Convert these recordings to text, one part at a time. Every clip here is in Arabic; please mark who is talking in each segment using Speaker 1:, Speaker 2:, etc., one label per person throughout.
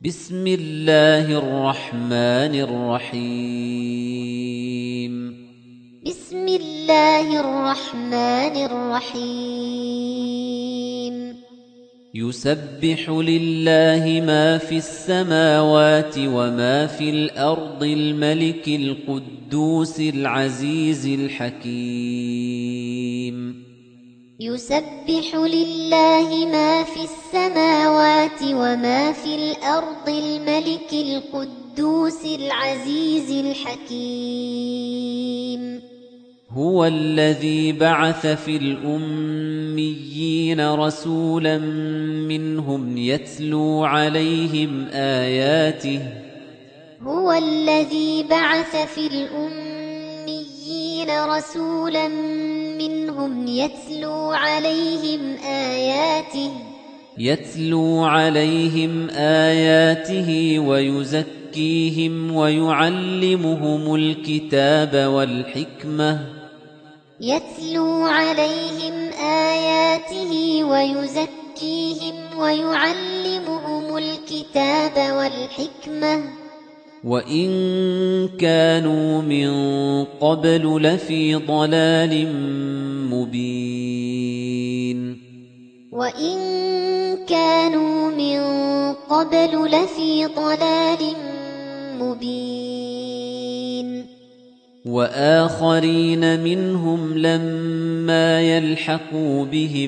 Speaker 1: بسم الله الرحمن الرحيم
Speaker 2: بسم الله الرحمن الرحيم
Speaker 1: يسبح لله ما في السماوات وما في الأرض الملك القدوس العزيز الحكيم
Speaker 2: يسبح لله ما في السماوات وما في الأرض الملك القدوس العزيز الحكيم
Speaker 1: هو الذي بعث في الأميين رسولا منهم يتلو عليهم آياته
Speaker 2: هو الذي بعث في الأميين رسولا منهم يتلو عليهم آياته
Speaker 1: ويزكيهم ويعلمهم الكتاب والحكمة وإن كانوا من قبل لفي ضلال مبين وآخرين منهم لما يلحقوا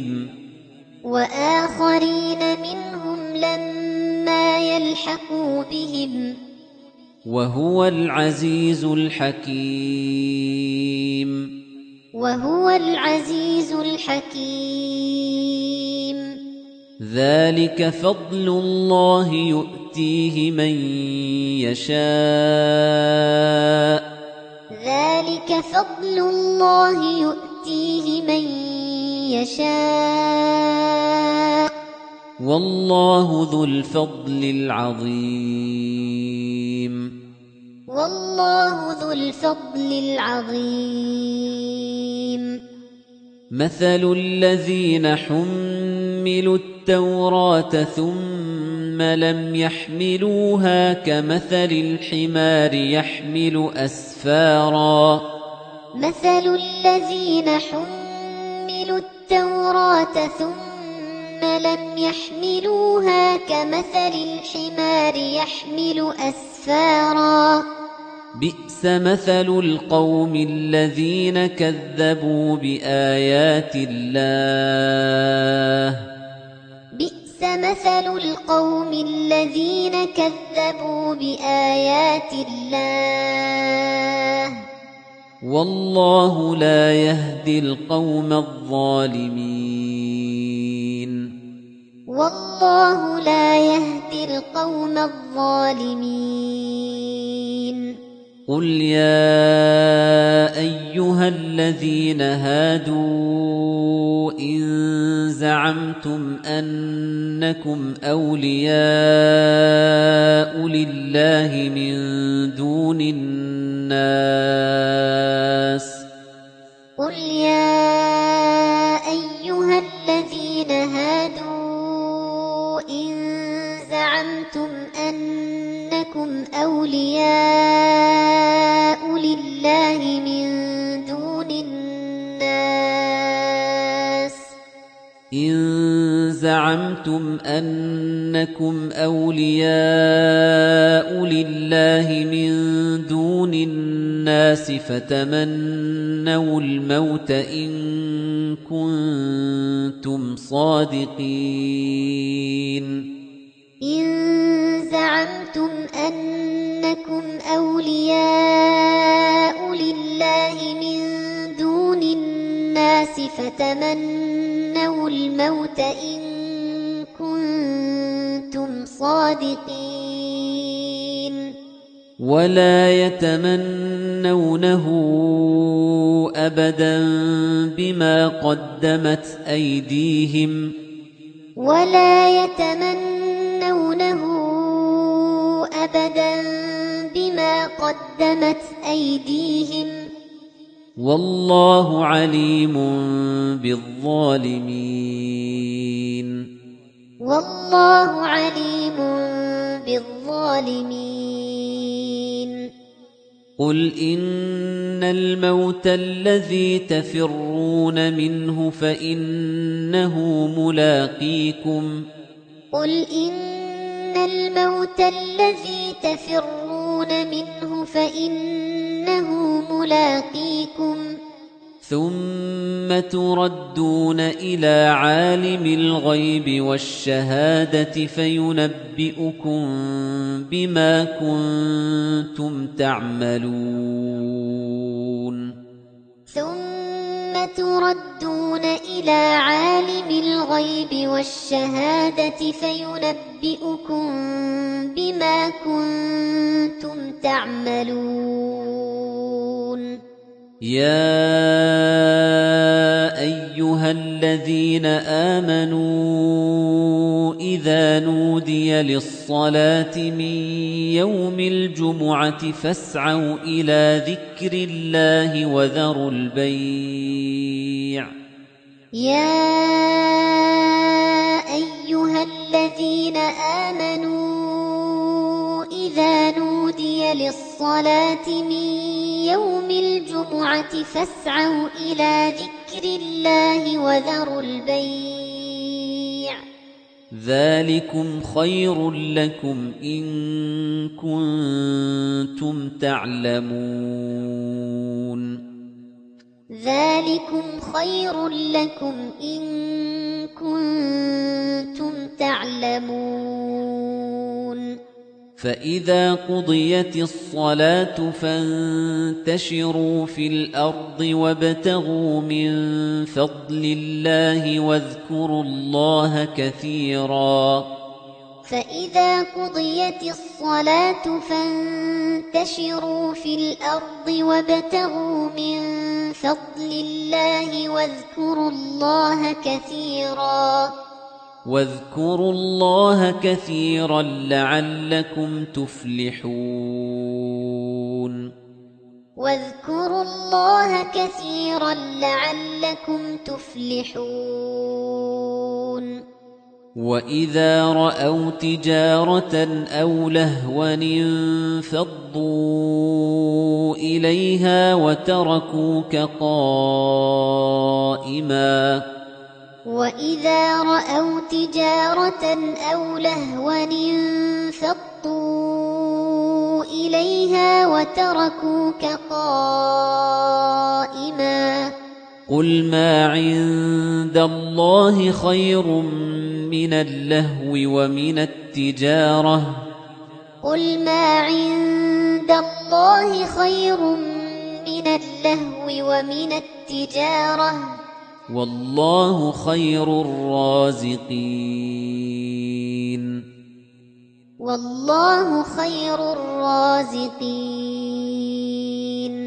Speaker 1: بهم وهو العزيز الحكيم ذلك فضل الله يؤتيه من يشاء والله ذو الفضل العظيم مثل الذين حملوا التوراة ثم لم يحملوها كمثل الحمار يحمل أسفارا بئس مثل القوم الذين كذبوا بآيات الله والله لا يهدي القوم الظالمين قل يا أيها الذين هادوا إن زعمتم أنكم أولياء لله من دون الناس إن زعمتم أنكم أولياء لله من دون الناس فتمنوا الموت إن كنتم صادقين ولا يتمنونه أبدا بما قدمت أيديهم والله عليم بالظالمين
Speaker 2: بالظالمين
Speaker 1: قل إن الموت الذي تفرون منه فإنه ملاقيكم
Speaker 2: قل إن الموت الذي تفرون منه فإنه ملاقيكم
Speaker 1: ثم تردون إلى عالم الغيب والشهادة فينبئكم بما كنتم تعملون
Speaker 2: ثم تردون إلى عالم الغيب والشهادة فينبئكم بما كنتم تعملون
Speaker 1: يا أيها الذين آمنوا إذا نودي للصلاة من يوم الجمعة فاسعوا إلى ذكر الله وذروا البيع
Speaker 2: يا أيها الذين آمنوا إذا نودي للصلاة من يوم الجمعة فاسعوا إلى ذكر الله وذروا البيع
Speaker 1: ذلكم خير لكم إن كنتم تعلمون
Speaker 2: ذلكم خير لكم إن كنتم تعلمون
Speaker 1: فإذا قضيت الصلاة فانتشروا في الأرض وابتغوا من فضل الله واذكروا الله كثيرا
Speaker 2: فإذا قضيت الصلاة فانتشروا في الأرض وابتغوا من فضل الله
Speaker 1: واذكروا الله كثيرا لعلكم تفلحون
Speaker 2: واذكروا الله كثيرا لعلكم تفلحون
Speaker 1: وإذا رأوا تجارة أو لهوا انفضوا إليها وتركوك قائما
Speaker 2: وإذا رأوا تجارة أو لهوا انفضوا إليها وتركوك قائما
Speaker 1: قل ما عند الله خير من اللهو ومن التجارة
Speaker 2: قل ما عند الله خير من اللهو ومن التجارة
Speaker 1: والله خير الرازقين
Speaker 2: والله خير الرازقين